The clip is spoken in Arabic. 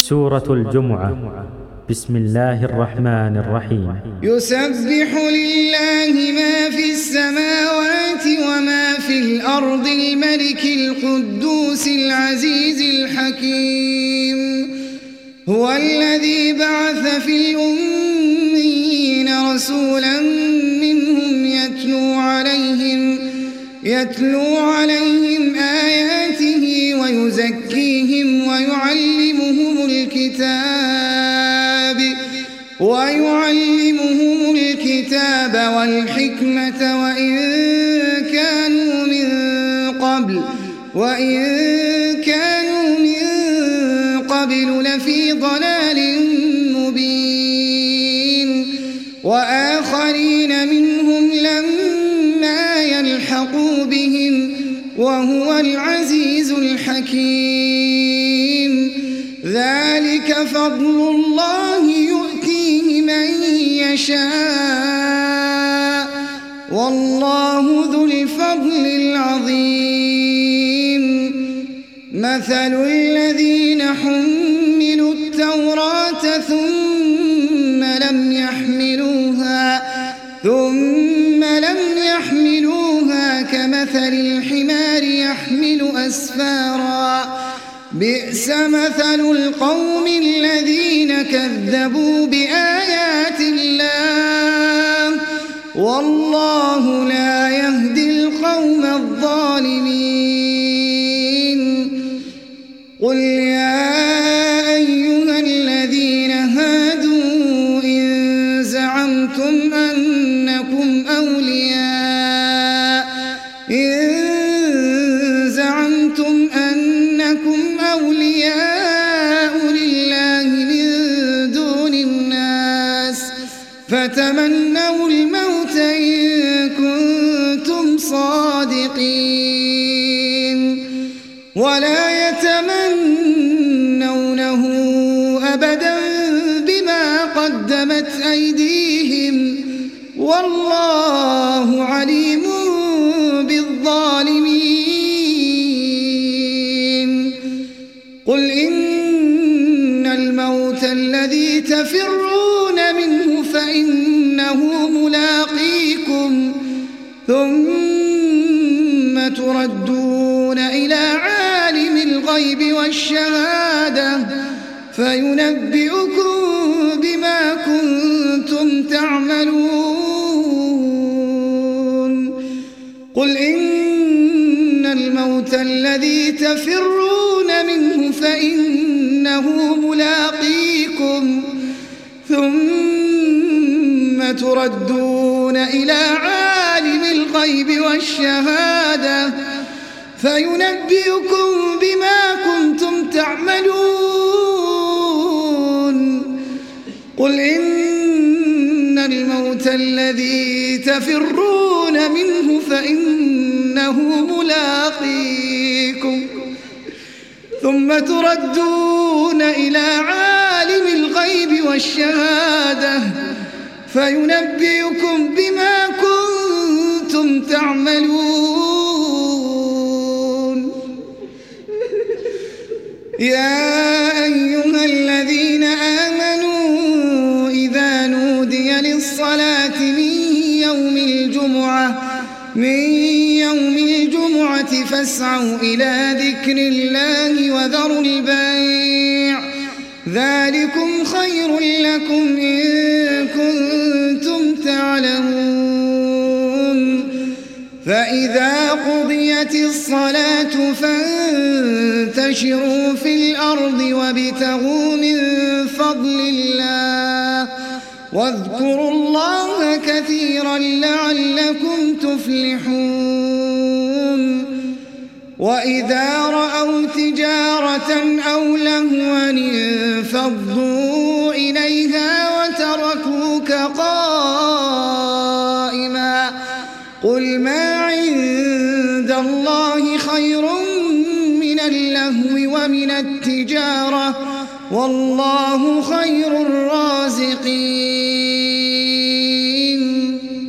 سورة الجمعة. بسم الله الرحمن الرحيم. يسبح لله ما في السماوات وما في الأرض الملك القدوس العزيز الحكيم. هو الذي بعث في الأميين رسولا منهم يتلو عليهم آياته ويزكيهم ويعلمهم الكتاب والحكمة وإن كانوا من قبل لفي ضلال مبين. وآخرين منهم لما يلحقوا بهم وهو العزيز الحكيم. ذلك فضل الله يؤتيه من يشاء والله ذو الفضل العظيم. مثل الذين حملوا التوراة ثم لم يحملوها كمثل الحمار يحمل أسفارا. بئس مثل القوم الذين كذبوا بآيات الله والله لا يهدي القوم الظالمين. قل يا أيها الذين هادوا إن زعمتم أنكم أولياء لله من دون الناس فتمنوا الموت إن كنتم صادقين ولا يتمنونه أبدا بما قدمت أيديهم والله عليم بالظالمين. قل إن الموت الذي تفرون منه فإنه ملاقيكم ثم تردون إلى عالم الغيب والشهادة فينبئكم بما كنتم تعملون. قل إن الموت الذي تفرون منه فإنه ملاقيكم ثم تردون إلى عالم الغيب والشهادة فينبئكم بما كنتم تعملون. قل إن الموت الذي تفرون منه فإنه ملاقيكم ثم تردون إلى عالم الغيب والشهادة فينبئكم بما كنتم تعملون. يا أيها الذين آمنوا إذا نودي للصلاة من يوم الجمعة فاسعوا إلى ذكر الله وذروا البيع ذلكم خير لكم إن كنتم تعلمون. فإذا قضيت الصلاة فانتشروا في الأرض وابتغوا من فضل الله واذكروا الله كثيرا لعلكم تفلحون. وإذا رأوا تجارة أو لهوا انفضوا إليها وتركوك قائما. قل ما عند الله خير من اللهو ومن التجارة والله خير الرازقين.